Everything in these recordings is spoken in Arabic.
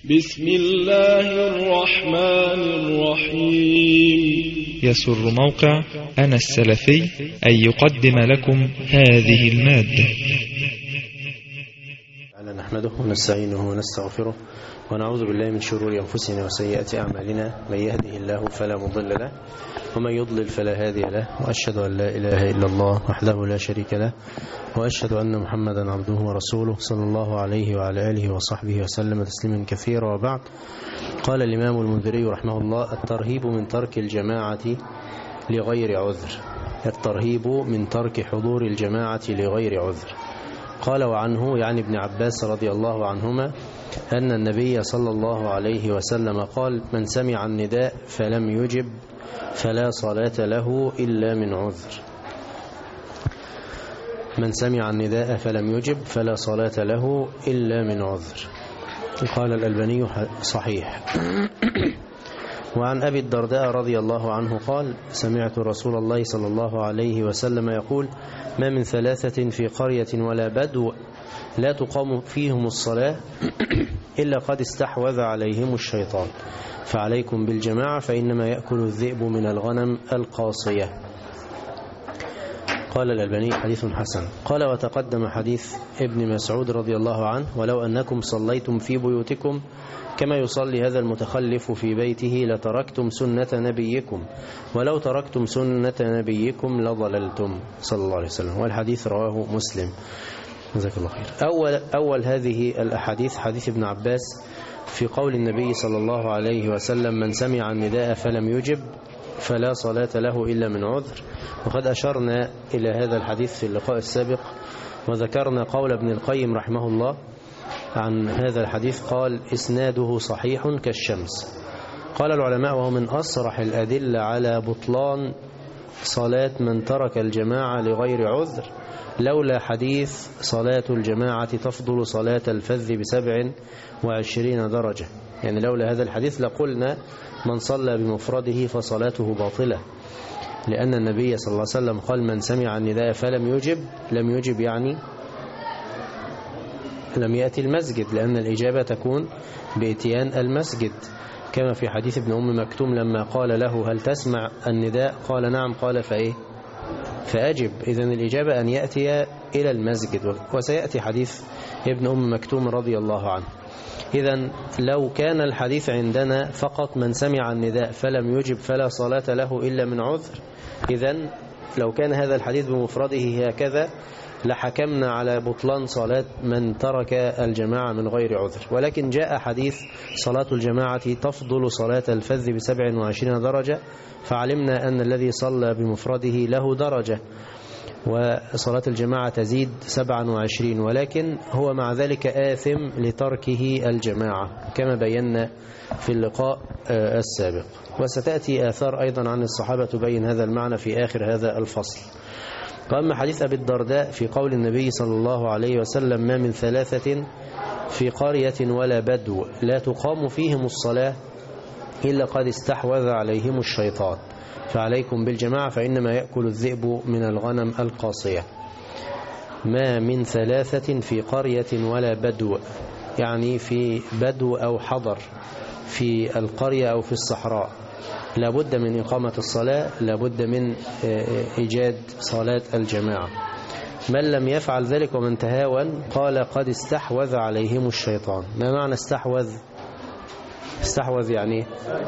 بسم الله الرحمن الرحيم. يسر موقع أنا السلفي أن يقدم لكم هذه المادة. نحمده ونستعينه ونستغفره ونعوذ بالله من شرور أنفسنا وسيئات أعمالنا، من يهده الله فلا مضل له ومن يضلل فلا هادي له، وأشهد أن لا إله إلا الله وحده لا شريك له، وأشهد أن محمدا عبده ورسوله صلى الله عليه وعلى آله وصحبه وسلم تسليما كثيرا. وبعد، قال الإمام المنذري رحمه الله: الترهيب من ترك الجماعة لغير عذر. الترهيب من ترك حضور الجماعة لغير عذر. قال: وعنه يعني ابن عباس رضي الله عنهما أن النبي صلى الله عليه وسلم قال: من سمع النداء فلم يجب فلا صلاة له إلا من عذر. من سمع النداء فلم يجب فلا صلاة له إلا من عذر. قال الألباني: صحيح. وعن أبي الدرداء رضي الله عنه قال: سمعت رسول الله صلى الله عليه وسلم يقول: ما من ثلاثة في قرية ولا بدو لا تقام فيهم الصلاة إلا قد استحوذ عليهم الشيطان، فعليكم بالجماعة فإنما يأكل الذئب من الغنم القاصية. قال الألباني: حديث حسن. قال: وتقدم حديث ابن مسعود رضي الله عنه: ولو أنكم صليتم في بيوتكم كما يصلي هذا المتخلف في بيته لتركتم سنة نبيكم، ولو تركتم سنة نبيكم لضللتم، صلى الله عليه وسلم. والحديث رواه مسلم. جزاك الله خير. أول هذه الأحاديث حديث ابن عباس في قول النبي صلى الله عليه وسلم: من سمع النداء فلم يجب فلا صلاة له إلا من عذر. وقد أشرنا إلى هذا الحديث في اللقاء السابق، وذكرنا قول ابن القيم رحمه الله عن هذا الحديث، قال: إسناده صحيح كالشمس. قال العلماء: وهو من أصرح الأدلة على بطلان صلاة من ترك الجماعة لغير عذر، لولا حديث صلاة الجماعة تفضل صلاة الفذ ب27 درجة. يعني لولا هذا الحديث لقلنا من صلى بمفرده فصلاته باطلة، لأن النبي صلى الله عليه وسلم قال: من سمع النداء فلم يجب. لم يجب يعني لم يأتي المسجد، لأن الإجابة تكون بإتيان المسجد، كما في حديث ابن أم مكتوم لما قال له: هل تسمع النداء؟ قال: نعم. قال: فأجب. إذن الإجابة أن يأتي إلى المسجد، وسيأتي حديث ابن أم مكتوم رضي الله عنه. إذن لو كان الحديث عندنا فقط من سمع النداء فلم يجب فلا صلاة له إلا من عذر، إذن لو كان هذا الحديث بمفرده هكذا لحكمنا على بطلان صلاة من ترك الجماعة من غير عذر. ولكن جاء حديث صلاة الجماعة تفضل صلاة الفذ ب27 درجة، فعلمنا أن الذي صلى بمفرده له درجة، وصلاة الجماعة تزيد 27، ولكن هو مع ذلك آثم لتركه الجماعة كما بينا في اللقاء السابق. وستأتي آثار أيضا عن الصحابة تبين هذا المعنى في آخر هذا الفصل. وأما حديث أبي الدرداء في قول النبي صلى الله عليه وسلم: ما من ثلاثة في قرية ولا بدو لا تقام فيهم الصلاة إلا قد استحوذ عليهم الشيطان، فعليكم بالجماعة فإنما يأكل الذئب من الغنم القاصية. ما من ثلاثة في قرية ولا بدو، يعني في بدو أو حضر في القرية أو في الصحراء، لابد من إقامة الصلاة، لابد من إيجاد صلاة الجماعة. من لم يفعل ذلك ومن تهاون قال: قد استحوذ عليهم الشيطان. ما معنى استحوذ؟ استحوذ يعني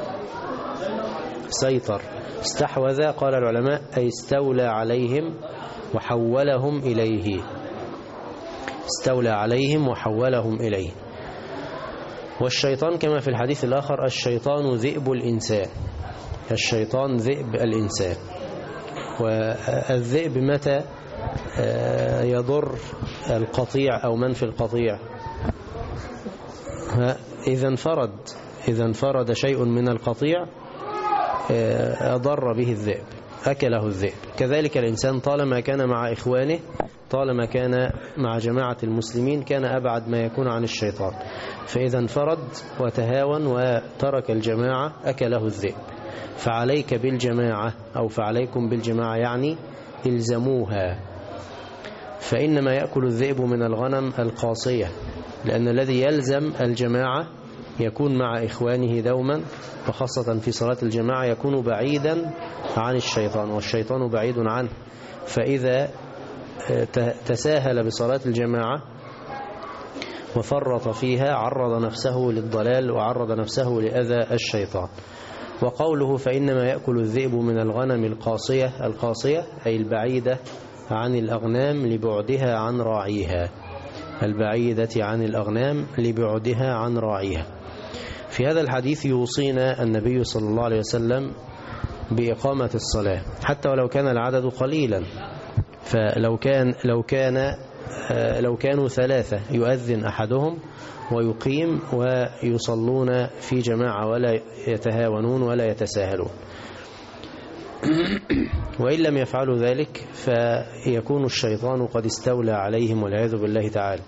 سيطر. استحوذ قال العلماء أي استولى عليهم وحولهم إليه. استولى عليهم وحولهم إليه. والشيطان كما في الحديث الآخر: الشيطان ذئب الإنسان. الشيطان ذئب الإنسان. والذئب متى يضر القطيع أو من في القطيع؟ إذا انفرد شيء من القطيع أضر به الذئب، أكله الذئب. كذلك الإنسان طالما كان مع إخوانه، طالما كان مع جماعة المسلمين، كان أبعد ما يكون عن الشيطان. فإذا انفرد وتهاون وترك الجماعة أكله الذئب. فعليك بالجماعة أو فعليكم بالجماعة يعني إلزموها، فإنما يأكل الذئب من الغنم القاصية، لأن الذي يلزم الجماعة يكون مع إخوانه دوما، وخاصة في صلاة الجماعة يكون بعيدا عن الشيطان، والشيطان بعيد عنه. فإذا تساهل بصلاة الجماعة وفرط فيها عرض نفسه للضلال وعرض نفسه لأذى الشيطان. وقوله فإنما يأكل الذئب من الغنم القاصية أي البعيدة عن الأغنام لبعدها عن راعيها، البعيدة عن الأغنام لبعدها عن راعيها. في هذا الحديث يوصينا النبي صلى الله عليه وسلم بإقامة الصلاة حتى ولو كان العدد قليلا، لو كانوا ثلاثة يؤذن أحدهم ويقيم ويصلون في جماعة ولا يتهاونون ولا يتساهلون. وإن لم يفعلوا ذلك فيكون الشيطان قد استولى عليهم والعياذ بالله تعالى.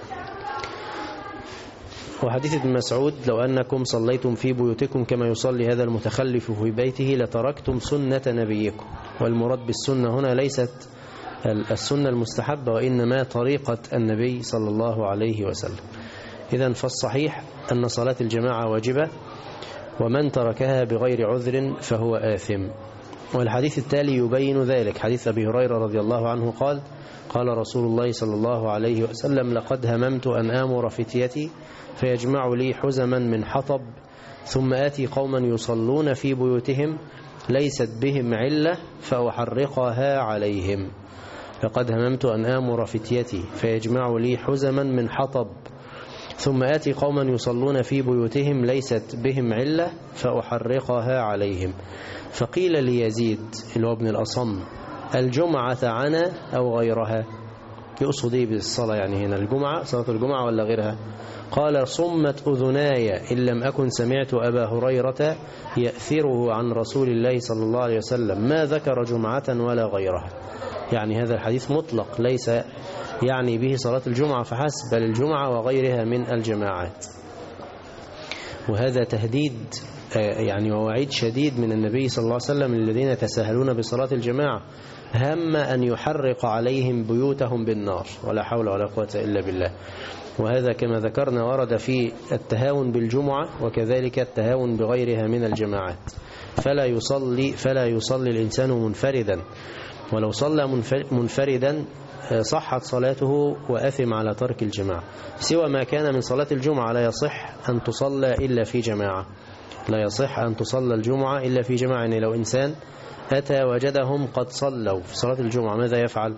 وحديث ابن مسعود لو أنكم صليتم في بيوتكم كما يصلي هذا المتخلف في بيته لتركتم سنة نبيكم. والمراد بالسنة هنا ليست السنة المستحبة وإنما طريقة النبي صلى الله عليه وسلم. إذن فالصحيح أن صلاة الجماعة واجبة، ومن تركها بغير عذر فهو آثم. والحديث التالي يبين ذلك، حديث أبي هريرة رضي الله عنه قال رسول الله صلى الله عليه وسلم لقد هممت أن آمر فتيتي فيجمع لي حزما من حطب ثم آتي قوما يصلون في بيوتهم ليست بهم علة فأحرقها عليهم. لقد هممت أن آمر فتيتي فيجمع لي حزما من حطب ثم آتي قوما يصلون في بيوتهم ليست بهم علة فأحرقها عليهم. فقيل ليزيد اللي هو ابن الأصم الجمعة عنا أو غيرها؟ يقصد ايه بالصلاة يعني هنا؟ الجمعة، صلاة الجمعة ولا غيرها؟ قال صمت أذناي إن لم أكن سمعت أبا هريرة يأثره عن رسول الله صلى الله عليه وسلم ما ذكر جمعة ولا غيرها. يعني هذا الحديث مطلق ليس يعني به صلاة الجمعة فحسب، بل الجمعة وغيرها من الجماعات. وهذا تهديد يعني ووعيد شديد من النبي صلى الله عليه وسلم للذين يتساهلون بصلاة الجماعة، هم أن يحرق عليهم بيوتهم بالنار، ولا حول ولا قوة إلا بالله. وهذا كما ذكرنا ورد في التهاون بالجمعة وكذلك التهاون بغيرها من الجماعات. فلا يصلي الإنسان منفردا، ولو صلى منفردا صحت صلاته وأثم على ترك الجماعة، سوى ما كان من صلاة الجمعة لا يصح أن تصلى إلا في جماعة، لا يصح أن تصلى الجمعة إلا في جماعة. يعني لو إنسان أتى وجدهم قد صلوا في صلاة الجمعة ماذا يفعل؟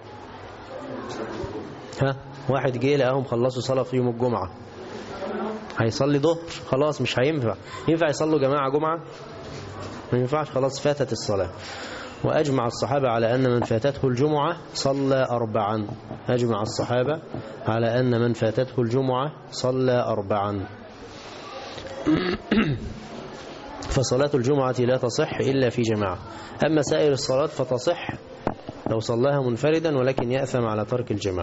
واحد جه لقاهم خلصوا صلاة في يوم الجمعة، هيصلي ظهر خلاص مش هينفع. ينفع يصلوا جماعة جمعة؟ ما ينفعش، خلاص فاتت الصلاة. وأجمع الصحابة على أن من فاتته الجمعة صلى 4. أجمع الصحابة على أن من فاتته الجمعة صلى 4. فصلاة الجمعة لا تصح إلا في جماعة. أما سائر الصلاة فتصح لو صلاها منفردا ولكن يأثم على ترك الجماعة.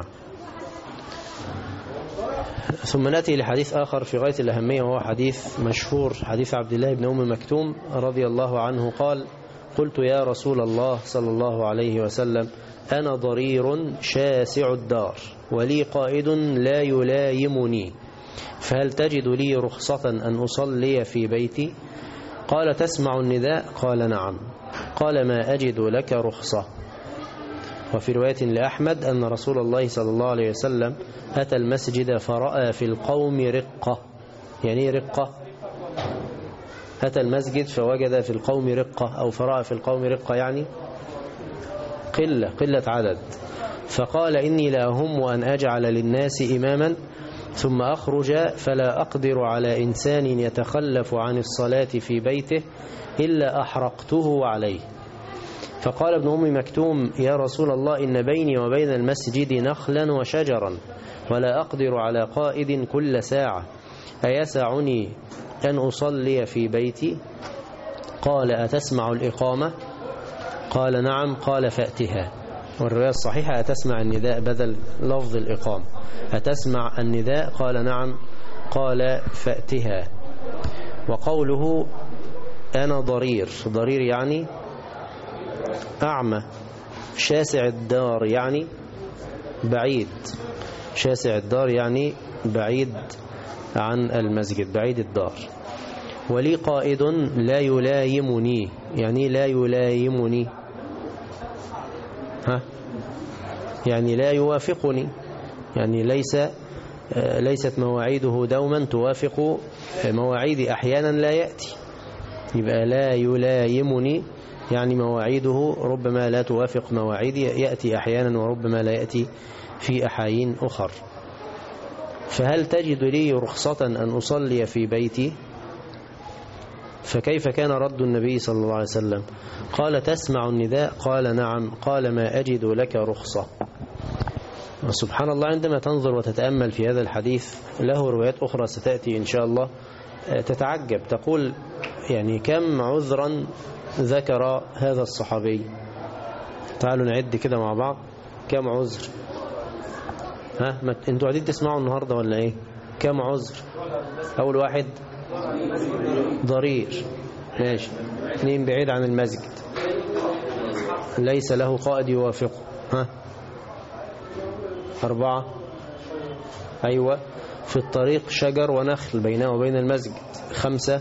ثم نأتي لحديث آخر في غاية الأهمية، وهو حديث مشهور، حديث عبد الله بن أم مكتوم رضي الله عنه قال قلت يا رسول الله صلى الله عليه وسلم أنا ضرير شاسع الدار ولي قائد لا يلايمني، فهل تجد لي رخصة أن أصلي في بيتي؟ قال تسمع النداء؟ قال نعم. قال ما أجد لك رخصة. وفي رواية لأحمد أن رسول الله صلى الله عليه وسلم أتى المسجد فرأى في القوم رقة. يعني رقة؟ أتى المسجد فوجد في القوم رقة، أو فرأى في القوم رقة يعني قلة عدد. فقال إني لأهم أن أجعل للناس إماما ثم أخرج فلا أقدر على إنسان يتخلف عن الصلاة في بيته إلا أحرقته عليه. فقال ابن أم مكتوم يا رسول الله إن بيني وبين المسجد نخلا وشجرا ولا أقدر على قائد كل ساعة، أيسعني أن أصلي في بيتي؟ قال أتسمع الإقامة؟ قال نعم. قال فأتها. والرواية الصحيحة أتسمع النداء بدل لفظ الإقامة. أتسمع النداء؟ قال نعم. قال فأتها. وقوله أنا ضرير يعني أعمى، شاسع الدار يعني بعيد، شاسع الدار يعني بعيد عن المسجد بعيد الدار. ولي قائد لا يلايمني، يعني لا يلايمني يعني لا يوافقني، يعني ليست مواعيده دوما توافق مواعيدي، أحيانا لا يأتي. يبقى لا يلايمني يعني مواعيده ربما لا توافق مواعيدي، يأتي أحيانا وربما لا يأتي في أحايين أخر. فهل تجد لي رخصة أن أصلي في بيتي؟ فكيف كان رد النبي صلى الله عليه وسلم؟ قال تسمع النداء؟ قال نعم. قال ما أجد لك رخصة. سبحان الله، عندما تنظر وتتأمل في هذا الحديث، له روايات أخرى ستأتي إن شاء الله، تتعجب، تقول يعني كم عذرا ذكر هذا الصحابي. تعالوا نعد كده مع بعض كم عذر. انتوا قاعدين تسمعوا النهاردة ولا ايه؟ كم عذر؟ اول واحد ضرير، ماشي. 2 بعيد عن المسجد، ليس له قائد يوافقه. 4 ايوه في الطريق شجر ونخل بينه وبين المسجد. 5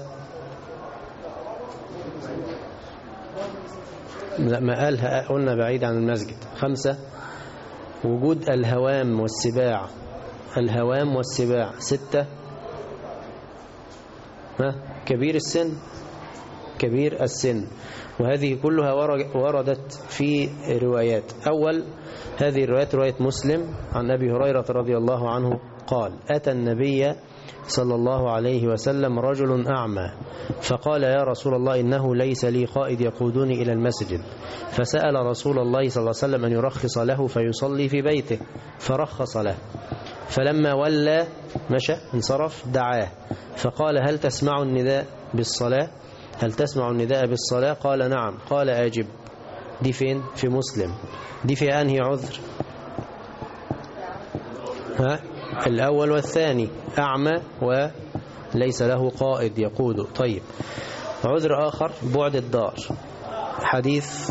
لا ما قالها، قلنا بعيد عن المسجد. 5 وجود الهوام والسباع، الهوام والسباع. 6 كبير السن، كبير السن. وهذه كلها وردت في روايات. أول هذه الروايات رواية مسلم عن أبي هريرة رضي الله عنه قال أتى النبي صلى الله عليه وسلم رجل أعمى فقال يا رسول الله إنه ليس لي قائد يقودني إلى المسجد، فسأل رسول الله صلى الله عليه وسلم أن يرخص له فيصلي في بيته، فرخص له. فلما ولى مشى انصرف دعاه فقال هل تسمع النداء بالصلاة؟ هل تسمع النداء بالصلاة؟ قال نعم. قال أجب. دي فين؟ في مسلم. دي في أنهي عذر؟ الأول والثاني، أعمى وليس له قائد يقوده. طيب، عذر آخر بعد الدار. حديث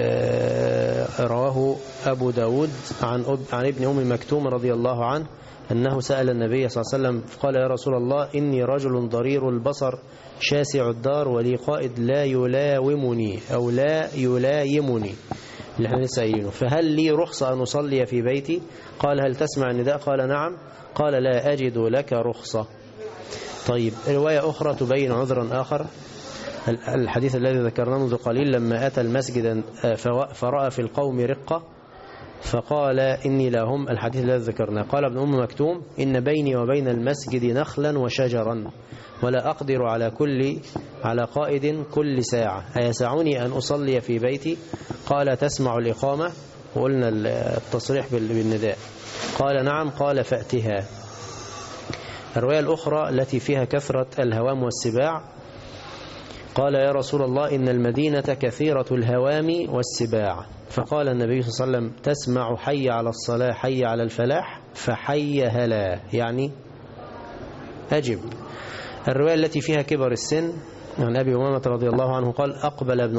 رواه أبو داود عن ابن أم مكتوم رضي الله عنه أنه سأل النبي صلى الله عليه وسلم قال يا رسول الله إني رجل ضرير البصر شاسع الدار ولي قائد لا يلاومني أو لا يلايمني اللي احنا لسه قايلينه، فهل لي رخصة أن أصلي في بيتي؟ قال هل تسمع النداء؟ قال نعم. قال لا أجد لك رخصة. طيب، رواية أخرى تبين عذرا آخر. الحديث الذي ذكرناه منذ قليل لما أتى المسجد فرأى في القوم رقة فقال إني لهم، الحديث الذي ذكرناه. قال ابن أم مكتوم إن بيني وبين المسجد نخلا وشجرا ولا أقدر على قائد كل ساعة، أيسعني أن أصلي في بيتي؟ قال تسمع الإقامة؟ وقلنا التصريح بالنداء. قال نعم. قال فأتها. الرواية الأخرى التي فيها كثرة الهوام والسباع قال يا رسول الله إن المدينة كثيرة الهوام والسباع، فقال النبي صلى الله عليه وسلم تسمع حي على الصلاة حي على الفلاح؟ فحي هلا يعني أجب. الرواية التي فيها كبر السن عن أبي أمامة رضي الله عنه قال أقبل ابن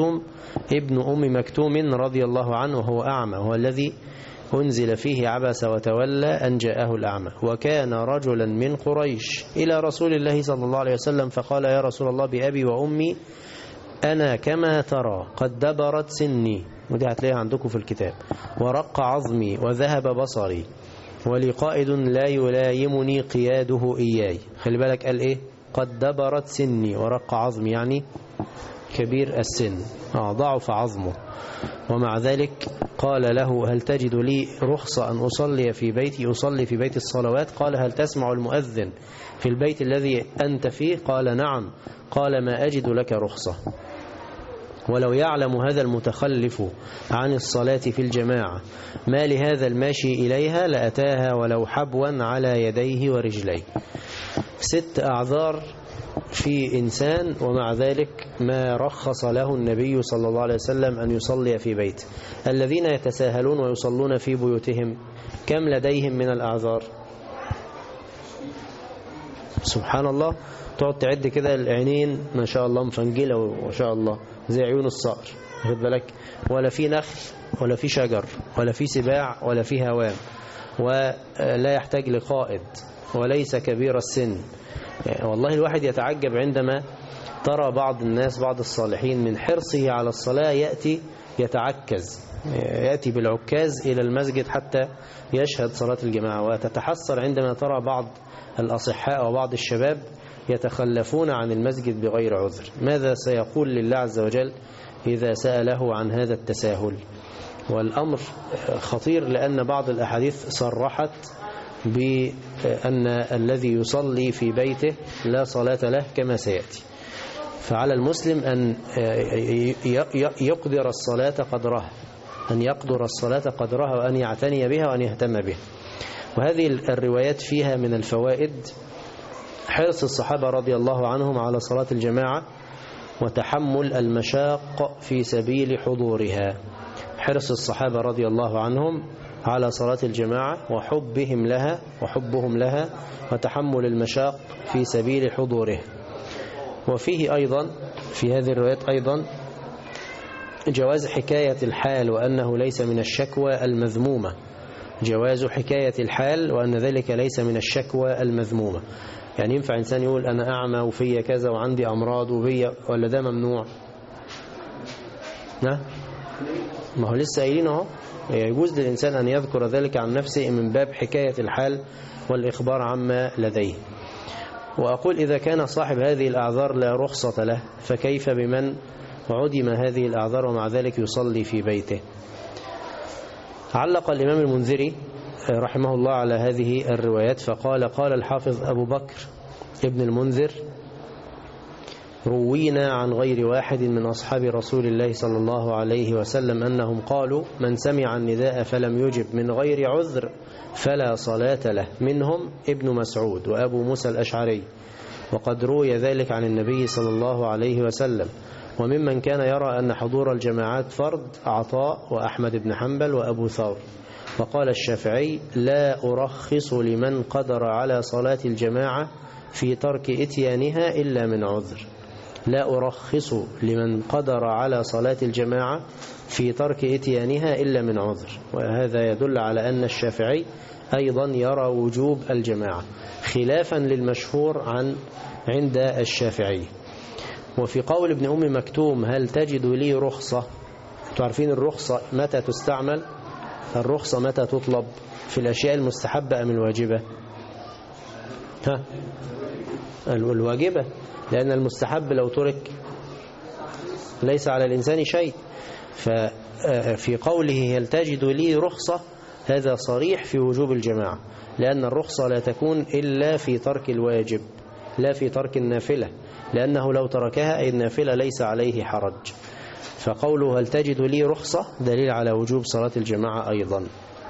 أم مكتوم رضي الله عنه وهو أعمى، هو الذي أنزل فيه عبس وتولى أن جاءه الأعمى، وكان رجلا من قريش إلى رسول الله صلى الله عليه وسلم فقال يا رسول الله بأبي وأمي أنا كما ترى قد دبرت سني، ودي هتلاقيها عندكم في الكتاب، ورق عظمي وذهب بصري ولي قائد لا يلايمني قياده إياي. خلي بالك قال إيه؟ قد دبرت سني ورق عظمي يعني كبير السن، ضعف عظمه. ومع ذلك قال له هل تجد لي رخصة أن أصلي في بيتي؟ أصلي في بيت الصلوات. قال هل تسمع المؤذن في البيت الذي أنت فيه؟ قال نعم. قال ما أجد لك رخصة. ولو يعلم هذا المتخلف عن الصلاة في الجماعة ما لهذا الماشي إليها لأتاها ولو حبوا على يديه ورجليه. 6 أعذار في إنسان ومع ذلك ما رخص له النبي صلى الله عليه وسلم أن يصلي في بيته. الذين يتساهلون ويصلون في بيوتهم كم لديهم من الأعذار؟ سبحان الله، تقعد تعد كده العينين ما شاء الله مفنجلة وما شاء الله زي عيون الصقر، واخد بالك، ولا في نخل ولا في شجر ولا في سباع ولا في هوام، ولا يحتاج لقائد وليس كبير السن. والله الواحد يتعجب عندما ترى بعض الناس بعض الصالحين من حرصه على الصلاة يأتي يتعكز، يأتي بالعكاز إلى المسجد حتى يشهد صلاة الجماعة، وتتحسر عندما ترى بعض الأصحاء وبعض الشباب يتخلفون عن المسجد بغير عذر. ماذا سيقول لله عز وجل إذا سأله عن هذا التساهل؟ والأمر خطير، لأن بعض الأحاديث صرحت بأن الذي يصلي في بيته لا صلاة له كما سيأتي. فعلى المسلم أن يقدر الصلاة قدرها، أن يقدر الصلاة قدرها، وأن يعتني بها وأن يهتم بها. وهذه الروايات فيها من الفوائد حرص الصحابة رضي الله عنهم على صلاة الجماعة وتحمل المشاق في سبيل حضورها. حرص الصحابة رضي الله عنهم على صلاة الجماعة وحبهم لها وتحمل المشاق في سبيل حضوره. وفيه أيضا في هذه الروايات أيضا جواز حكاية الحال وأنه ليس من الشكوى المذمومة، جواز حكاية الحال وأن ذلك ليس من الشكوى المذمومة. يعني ينفع إنسان يقول أنا أعمى وفي كذا وعندي أمراض وفي، ولا ده ممنوع؟ ما هو لسه قايلين اهو، يجوز للإنسان أن يذكر ذلك عن نفسه من باب حكاية الحال والإخبار عما لديه. وأقول إذا كان صاحب هذه الأعذار لا رخصة له، فكيف بمن عدم هذه الأعذار ومع ذلك يصلي في بيته؟ علق الإمام المنذري رحمه الله على هذه الروايات فقال: قال الحافظ أبو بكر ابن المنذر: روينا عن غير واحد من أصحاب رسول الله صلى الله عليه وسلم أنهم قالوا: من سمع النداء فلم يجب من غير عذر فلا صلاة له، منهم ابن مسعود وأبو موسى الأشعري، وقد روي ذلك عن النبي صلى الله عليه وسلم. وممن كان يرى أن حضور الجماعات فرض عطاء وأحمد بن حنبل وأبو ثور. وقال الشافعي: لا أرخص لمن قدر على صلاة الجماعة في ترك إتيانها إلا من عذر. لا أرخص لمن قدر على صلاة الجماعة في ترك إتيانها إلا من عذر. وهذا يدل على أن الشافعي أيضا يرى وجوب الجماعة خلافا للمشهور عند الشافعي. وفي قول ابن أم مكتوم: هل تجد لي رخصة؟ تعرفين الرخصة متى تستعمل؟ الرخصة متى تطلب؟ في الأشياء المستحبة أم الواجبة؟ الواجبة، لأن المستحب لو ترك ليس على الإنسان شيء. ففي قوله هل تجد لي رخصة هذا صريح في وجوب الجماعة، لأن الرخصة لا تكون إلا في ترك الواجب لا في ترك النافلة، لأنه لو تركها أي النافلة ليس عليه حرج. فقوله هل تجد لي رخصة دليل على وجوب صلاة الجماعة أيضا.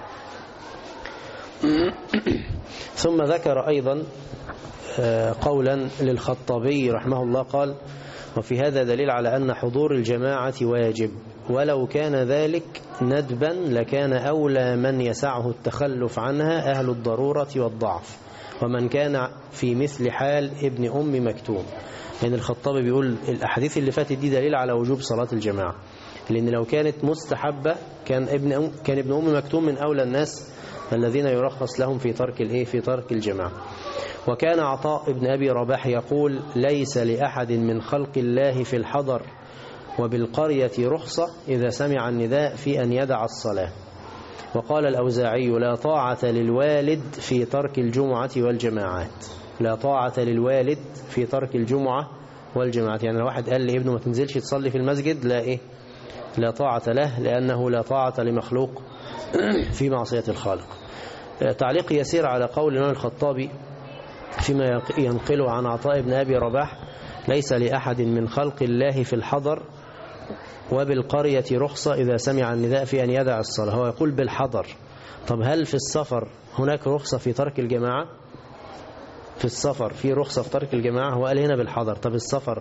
ثم ذكر أيضا قولا للخطابي رحمه الله قال: وفي هذا دليل على أن حضور الجماعة واجب، ولو كان ذلك ندبا لكان أولى من يسعه التخلف عنها أهل الضرورة والضعف، ومن كان في مثل حال ابن أم مكتوم. يعني الخطابي بيقول الأحاديث اللي فاتت دي دليل على وجوب صلاة الجماعة، لأن لو كانت مستحبة كان ابن أم مكتوم من أولى الناس الذين يرخص لهم في ترك الجماعة. وكان عطاء ابن أبي رباح يقول: ليس لأحد من خلق الله في الحضر وبالقرية رخصة إذا سمع النداء في أن يدع الصلاة. وقال الأوزاعي: لا طاعة للوالد في ترك الجمعة والجماعات. لا طاعة للوالد في ترك الجمعة والجماعات، يعني لو واحد قال لابنه ما تنزلش تصلي في المسجد لا طاعة له، لأنه لا طاعة لمخلوق في معصية الخالق. تعليق يسير على قول الإمام الخطابي فيما ينقله عن عطاء بن أبي رباح: ليس لأحد من خلق الله في الحضر وبالقرية رخصة إذا سمع النداء في أن يدع الصلاة. هو يقول بالحضر، طب هل في السفر هناك رخصة في ترك الجماعة؟ في السفر في رخصة في ترك الجماعة؟ هو قال هنا بالحضر. طب السفر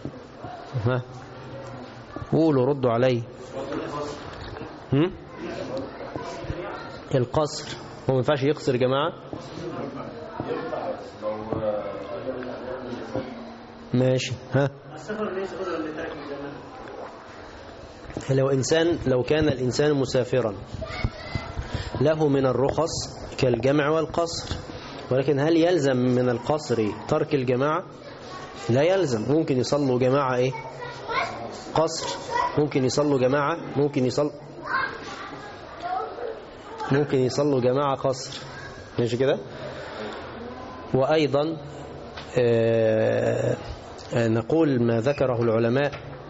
قولوا ردوا علي. القصر هو ما ينفعش يقصر جماعة؟ ماشي. لو كان الإنسان مسافرا له من الرخص كالجمع والقصر، ولكن هل يلزم من القصر ترك الجماعة؟ لا يلزم. ممكن يصلوا جماعة إيه؟ قصر، ممكن يصلوا جماعة، ممكن يصلوا جماعة قصر، ماشي كده. وأيضا نقول ما ذكره العلماء،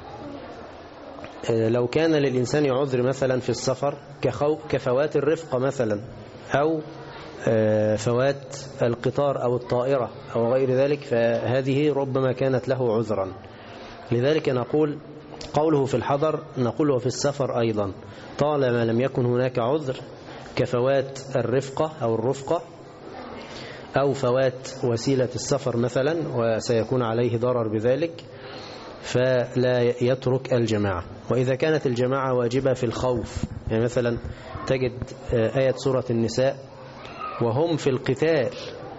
لو كان للإنسان عذر مثلا في السفر كفوات الرفقة مثلا، أو فوات القطار أو الطائرة أو غير ذلك، فهذه ربما كانت له عذرا. لذلك نقول قوله في الحضر نقوله في السفر أيضا، طالما لم يكن هناك عذر كفوات الرفقة أو الرفقة أو فوات وسيلة السفر مثلا وسيكون عليه ضرر بذلك، فلا يترك الجماعة. وإذا كانت الجماعة واجبة في الخوف، يعني مثلا تجد آية سورة النساء وهم في القتال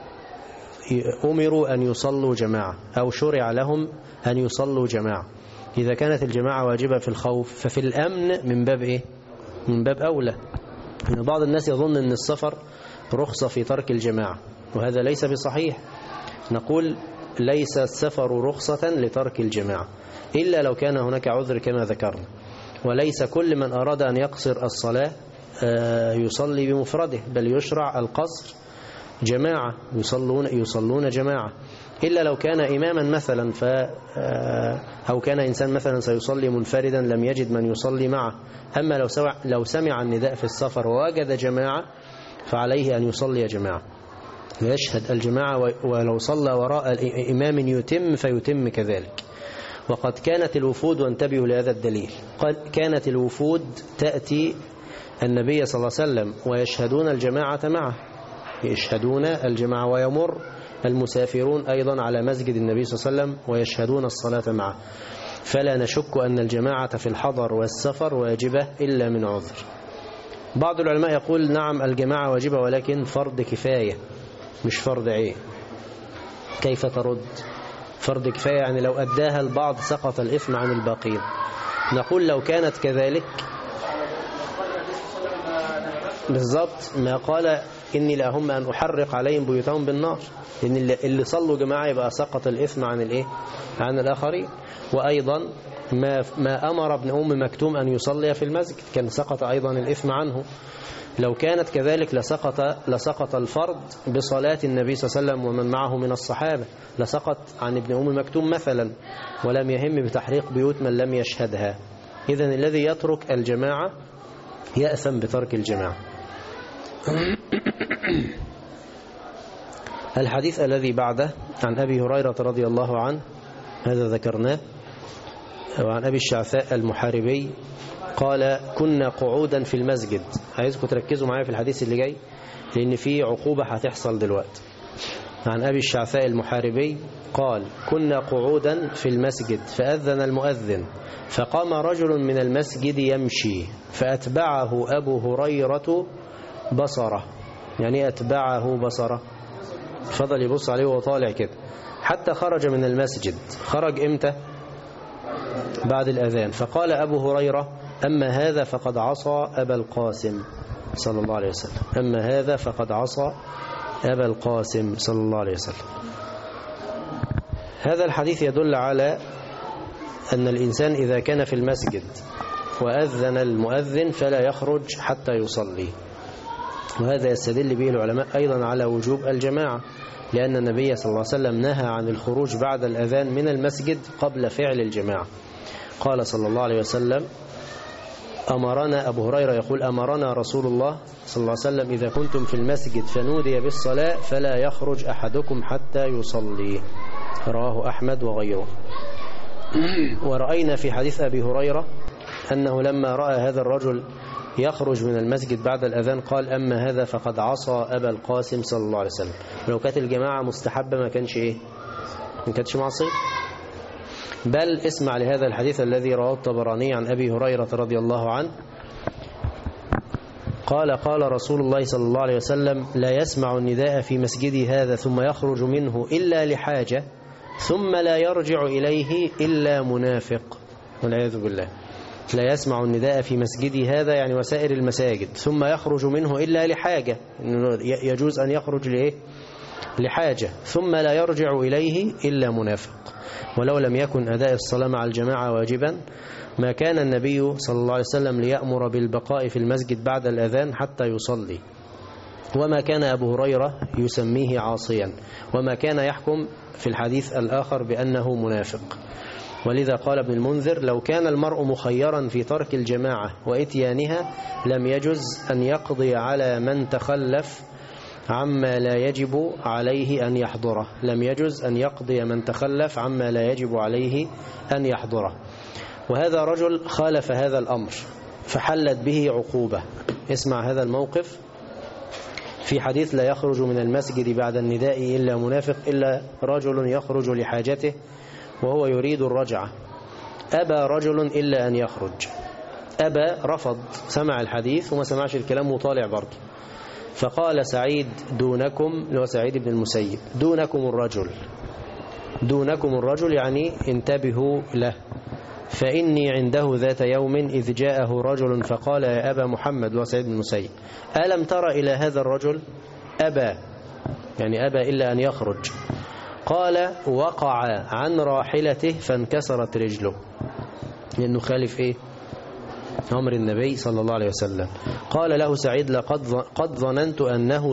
أمروا أن يصلوا جماعة أو شرع لهم أن يصلوا جماعة. إذا كانت الجماعة واجبة في الخوف ففي الأمن من باب إيه؟ من باب أولى. إن بعض الناس يظن أن السفر رخصة في ترك الجماعة، وهذا ليس بصحيح. نقول ليس السفر رخصة لترك الجماعة إلا لو كان هناك عذر كما ذكرنا. وليس كل من أراد أن يقصر الصلاة يصلي بمفرده، بل يشرع القصر جماعة، يصلون جماعة، إلا لو كان إماما مثلا أو كان إنسان مثلا سيصلي منفردا لم يجد من يصلي معه. أما لو سمع النداء في السفر ووجد جماعة فعليه أن يصلي جماعة، يشهد الجماعة، ولو صلى وراء إمام يتم فيتم كذلك. وقد كانت الوفود، وانتبهوا لهذا الدليل، كانت الوفود تأتي النبي صلى الله عليه وسلم ويشهدون الجماعة معه، يشهدون الجماعة، ويمر المسافرون أيضا على مسجد النبي صلى الله عليه وسلم ويشهدون الصلاة معه. فلا نشك أن الجماعة في الحضر والسفر واجبة إلا من عذر. بعض العلماء يقول نعم الجماعة واجبة ولكن فرض كفاية مش فرض عين. كيف ترد؟ فرض كفاية يعني لو أداها البعض سقط الإثم عن الباقين. نقول لو كانت كذلك بالضبط ما قال إني لهم أن أحرق عليهم بيوتهم بالنار، لأن اللي صلوا جماعة يبقى سقط الإثم عن الإيه؟ عن الآخرين. وأيضا ما أمر ابن أم مكتوم أن يصلي في المسجد كان سقط أيضا الإثم عنه. لو كانت كذلك لسقط الفرض بصلاة النبي صلى الله عليه وسلم ومن معه من الصحابة، لسقط عن ابن أم مكتوم مثلا، ولم يهم بتحريق بيوت من لم يشهدها. إذن الذي يترك الجماعة يأثم بترك الجماعة. الحديث الذي بعده عن أبي هريرة رضي الله عنه، هذا ذكرناه، وعن أبي الشعثاء المحاربي قال كنا قعودا في المسجد. عايزكم تركزوا معايا في الحديث اللي جاي لأن فيه عقوبة هتحصل دلوقتي. عن أبي الشعثاء المحاربي قال كنا قعودا في المسجد فأذن المؤذن فقام رجل من المسجد يمشي فأتبعه أبو هريرة بصره. يعني أتبعه بصره، فضل يبص عليه وهو طالع كده حتى خرج من المسجد. خرج إمتى؟ بعد الأذان. فقال أبو هريرة أما هذا فقد عصى أبا القاسم صلى الله عليه وسلم، أما هذا فقد عصى أبا القاسم صلى الله عليه وسلم. هذا الحديث يدل على أن الإنسان إذا كان في المسجد وأذن المؤذن فلا يخرج حتى يصلي. وهذا يستدل به العلماء أيضا على وجوب الجماعة، لأن النبي صلى الله عليه وسلم نهى عن الخروج بعد الأذان من المسجد قبل فعل الجماعة. قال صلى الله عليه وسلم أمرنا، أبو هريرة يقول أمرنا رسول الله صلى الله عليه وسلم إذا كنتم في المسجد فنودي بالصلاة فلا يخرج أحدكم حتى يصلي. رواه أحمد وغيره. ورأينا في حديث أبي هريرة أنه لما رأى هذا الرجل يخرج من المسجد بعد الأذان قال أما هذا فقد عصى أبا القاسم صلى الله عليه وسلم. ولو كانت الجماعة مستحبة ما كانش إيه؟ ما كانش معصية. بل اسمع لهذا الحديث الذي رواه الطبراني عن أبي هريرة رضي الله عنه قال قال رسول الله صلى الله عليه وسلم لا يسمع النداء في مسجدي هذا ثم يخرج منه إلا لحاجة ثم لا يرجع إليه إلا منافق، والعياذ بالله. لا يسمع النداء في مسجدي هذا يعني وسائر المساجد ثم يخرج منه إلا لحاجة، يجوز أن يخرج لإيه؟ لحاجة ثم لا يرجع إليه إلا منافق. ولو لم يكن أداء الصلاة مع الجماعة واجبا ما كان النبي صلى الله عليه وسلم ليأمر بالبقاء في المسجد بعد الأذان حتى يصلي، وما كان أبو هريرة يسميه عاصيا، وما كان يحكم في الحديث الآخر بأنه منافق. ولذا قال ابن المنذر: لو كان المرء مخيرا في ترك الجماعة وإتيانها لم يجز أن يقضي على من تخلف عما لا يجب عليه أن يحضره. لم يجز أن يقضي من تخلف عما لا يجب عليه أن يحضره. وهذا رجل خالف هذا الأمر فحلت به عقوبة. اسمع هذا الموقف في حديث: لا يخرج من المسجد بعد النداء إلا منافق إلا رجل يخرج لحاجته وهو يريد الرجعة. أبى رجل إلا أن يخرج. أبى، رفض، سمع الحديث وما سمعش الكلام وطالع برضه. فقال سعيد دونكم، اللي هو سعيد بن المسيب، دونكم الرجل. دونكم الرجل يعني انتبهوا له، فإني عنده ذات يوم إذ جاءه رجل فقال: يا أبا محمد، اللي هو سعيد بن المسيب، ألم تر إلى هذا الرجل؟ أبى يعني أبى إلا أن يخرج. قال: وقع عن راحلته فانكسرت رجله، لأنه خالف إيه؟ أمر النبي صلى الله عليه وسلم. قال له سعيد: قد ظننت أنه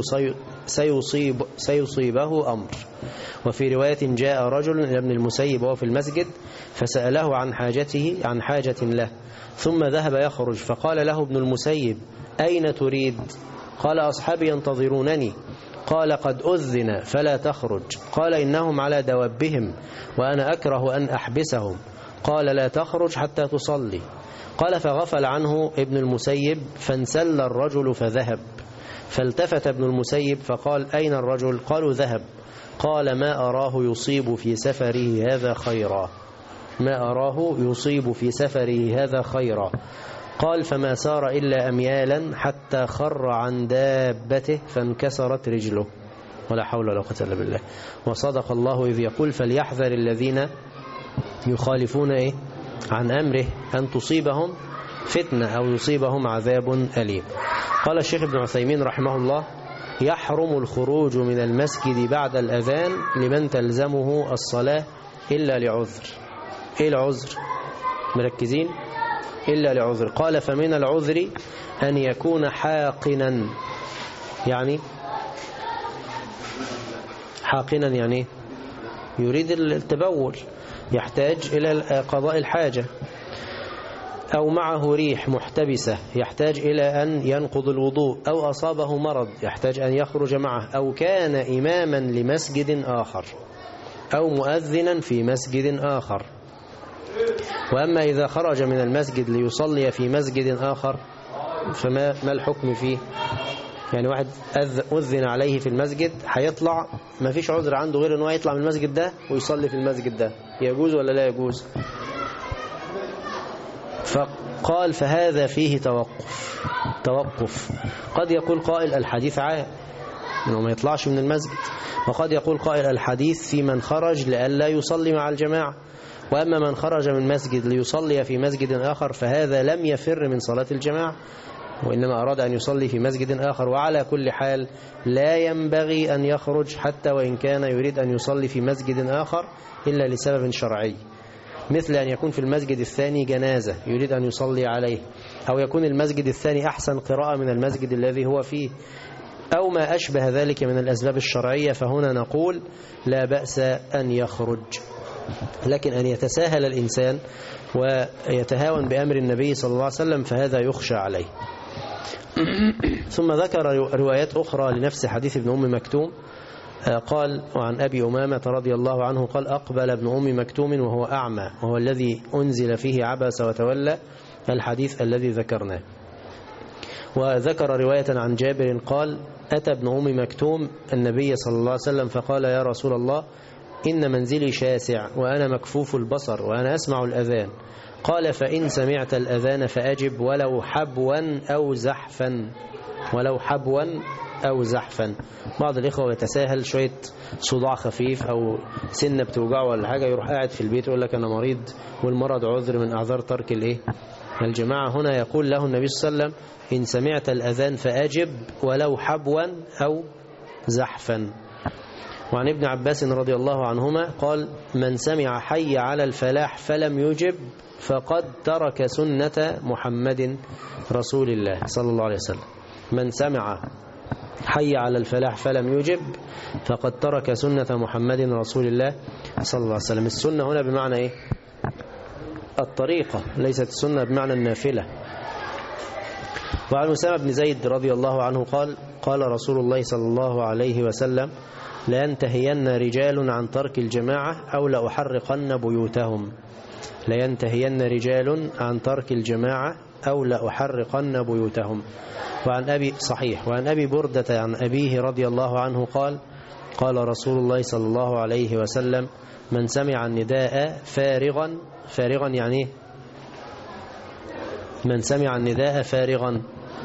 سيصيبه أمر. وفي رواية: جاء رجل إلى ابن المسيب وهو في المسجد فسأله عن حاجة له، ثم ذهب يخرج، فقال له ابن المسيب: أين تريد؟ قال: أصحابي ينتظرونني. قال: قد أذن فلا تخرج. قال: إنهم على دوابهم وأنا أكره أن أحبسهم. قال: لا تخرج حتى تصلي. قال: فغفل عنه ابن المسيب فانسل الرجل فذهب. فالتفت ابن المسيب فقال: أين الرجل؟ قالوا: ذهب. قال: ما أراه يصيب في سفره هذا خيرا. ما أراه يصيب في سفره هذا خيرا. قال: فما سار إلا أميالا حتى خر عن دابته فانكسرت رجله. ولا حول ولا قوة إلا بالله. وصدق الله إذ يقول: فليحذر الذين يخالفون عن أمره أن تصيبهم فتنة أو يصيبهم عذاب أليم. قال الشيخ ابن عثيمين رحمه الله: يحرم الخروج من المسجد بعد الأذان لمن تلزمه الصلاة إلا لعذر. إيه العذر؟ مركزين؟ إلا لعذر. قال: فمن العذر أن يكون حاقنا. يعني حاقنا يعني يريد التبول، يحتاج إلى قضاء الحاجة، أو معه ريح محتبسة يحتاج إلى أن ينقض الوضوء، أو أصابه مرض يحتاج أن يخرج معه، أو كان إماما لمسجد آخر، أو مؤذنا في مسجد آخر. وأما إذا خرج من المسجد ليصلي في مسجد آخر فما الحكم فيه؟ يعني واحد أذن عليه في المسجد هيطلع، ما فيش عذر عنده غير أنه يطلع من المسجد ده ويصلي في المسجد ده، يجوز ولا لا يجوز؟ فقال: فهذا فيه توقف. قد يقول قائل: الحديث عام انه ما يطلعش من المسجد، وقد يقول قائل: الحديث في من خرج لئلا يصلي مع الجماعة. وأما من خرج من مسجد ليصلي في مسجد آخر فهذا لم يفر من صلاة الجماعة، وإنما أراد أن يصلي في مسجد آخر. وعلى كل حال لا ينبغي أن يخرج حتى وإن كان يريد أن يصلي في مسجد آخر إلا لسبب شرعي، مثل أن يكون في المسجد الثاني جنازة يريد أن يصلي عليه، أو يكون المسجد الثاني أحسن قراءة من المسجد الذي هو فيه، أو ما أشبه ذلك من الأسباب الشرعية، فهنا نقول لا بأس أن يخرج. لكن أن يتساهل الإنسان ويتهاون بأمر النبي صلى الله عليه وسلم فهذا يخشى عليه. ثم ذكر روايات أخرى لنفس حديث ابن أم مكتوم. قال: وعن أبي أمامة رضي الله عنه قال: أقبل ابن أم مكتوم وهو أعمى، وهو الذي أنزل فيه عبس وتولى، الحديث الذي ذكرناه. وذكر رواية عن جابر قال: أتى ابن أم مكتوم النبي صلى الله عليه وسلم فقال: يا رسول الله، إن منزلي شاسع وأنا مكفوف البصر وأنا أسمع الأذان. قال: فإن سمعت الأذان فأجب ولو حبوا أو زحفا. ولو حبوا أو زحفا. بعض الإخوة يتساهل، شوية صداع خفيف أو سنة بتوجعه ولا حاجة يروح قاعد في البيت ويقول لك أنا مريض، والمرض عذر من أعذار ترك الجماعة. هنا يقول له النبي صلى الله عليه وسلم: إن سمعت الأذان فأجب ولو حبوا أو زحفا. وعن ابن عباس رضي الله عنهما قال من سمع حي على الفلاح فلم يجب فقد ترك سنة محمد رسول الله صلى الله عليه وسلم. من سمع حي على الفلاح فلم يجب فقد ترك سنة محمد رسول الله صلى الله عليه وسلم. السنة هنا بمعنى إيه؟ الطريقة، ليست السنة بمعنى النافلة. وعن أسامة بن زيد رضي الله عنه قال قال رسول الله صلى الله عليه وسلم لينتهين رجال عن ترك الجماعة أو لأحرقن بيوتهم. لينتهين رجال عن ترك الجماعة أو لأحرقن بيوتهم. وعن أبي بردة عن أبيه رضي الله عنه قال قال رسول الله صلى الله عليه وسلم من سمع النداء فارغا يعني من سمع النداء فارغا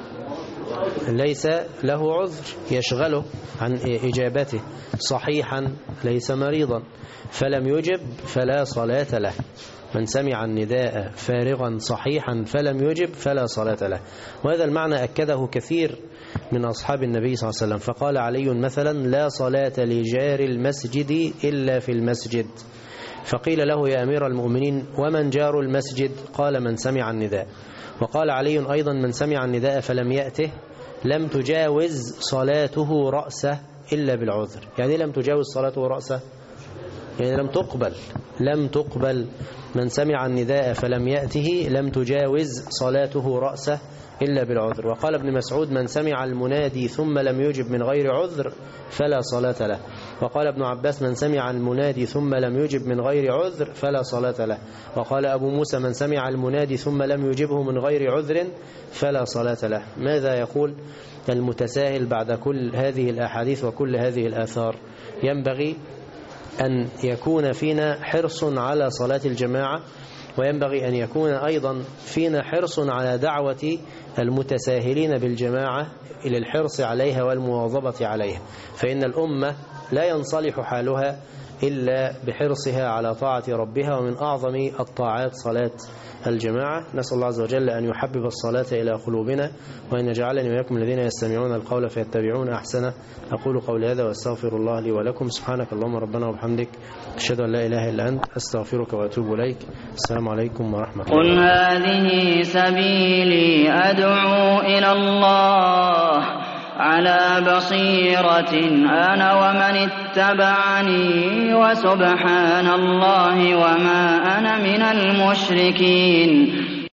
ليس له عذر يشغله عن إجابته، صحيحا ليس مريضا، فلم يجب فلا صلاة له. من سمع النداء فارغا صحيحا فلم يجب فلا صلاة له. وهذا المعنى أكده كثير من أصحاب النبي صلى الله عليه وسلم. فقال علي مثلا لا صلاة لجار المسجد إلا في المسجد. فقيل له يا أمير المؤمنين ومن جار المسجد؟ قال من سمع النداء. وقال علي أيضا من سمع النداء فلم يأته لم تجاوز صلاته رأسه إلا بالعذر. يعني لم تجاوز صلاته رأسه يعني لم تقبل. من سمع النداء فلم يأته لم تجاوز صلاته رأسه إلا بالعذر. وقال ابن مسعود من سمع المنادي ثم لم يجب من غير عذر فلا صلاة له. وقال ابن عباس من سمع المنادي ثم لم يجب من غير عذر فلا صلاة له. وقال أبو موسى من سمع المنادي ثم لم يجبه من غير عذر فلا صلاة له. ماذا يقول المتساهل بعد كل هذه الأحاديث وكل هذه الآثار؟ ينبغي أن يكون فينا حرص على صلاة الجماعة، وينبغي أن يكون أيضا فينا حرص على دعوة المتساهلين بالجماعة إلى الحرص عليها والمواظبة عليها، فإن الأمة لا ينصلح حالها إلا بحرصها على طاعة ربها، ومن أعظم الطاعات صلاة الجماعة. نسأل الله عز وجل أن يحبب الصلاة إلى قلوبنا، وأن يجعلني وإياكم الذين يستمعون القول فيتبعون أحسنه. أقول قولي هذا وأستغفر الله لي ولكم. سبحانك اللهم ربنا وبحمدك أشهد أن لا إله إلا أنت أستغفرك وأتوب إليك. السلام عليكم ورحمة الله. قل هذه سبيلي أدعو إلى الله على بصيرة أنا ومن اتبعني وسبحان الله وما أنا من المشركين.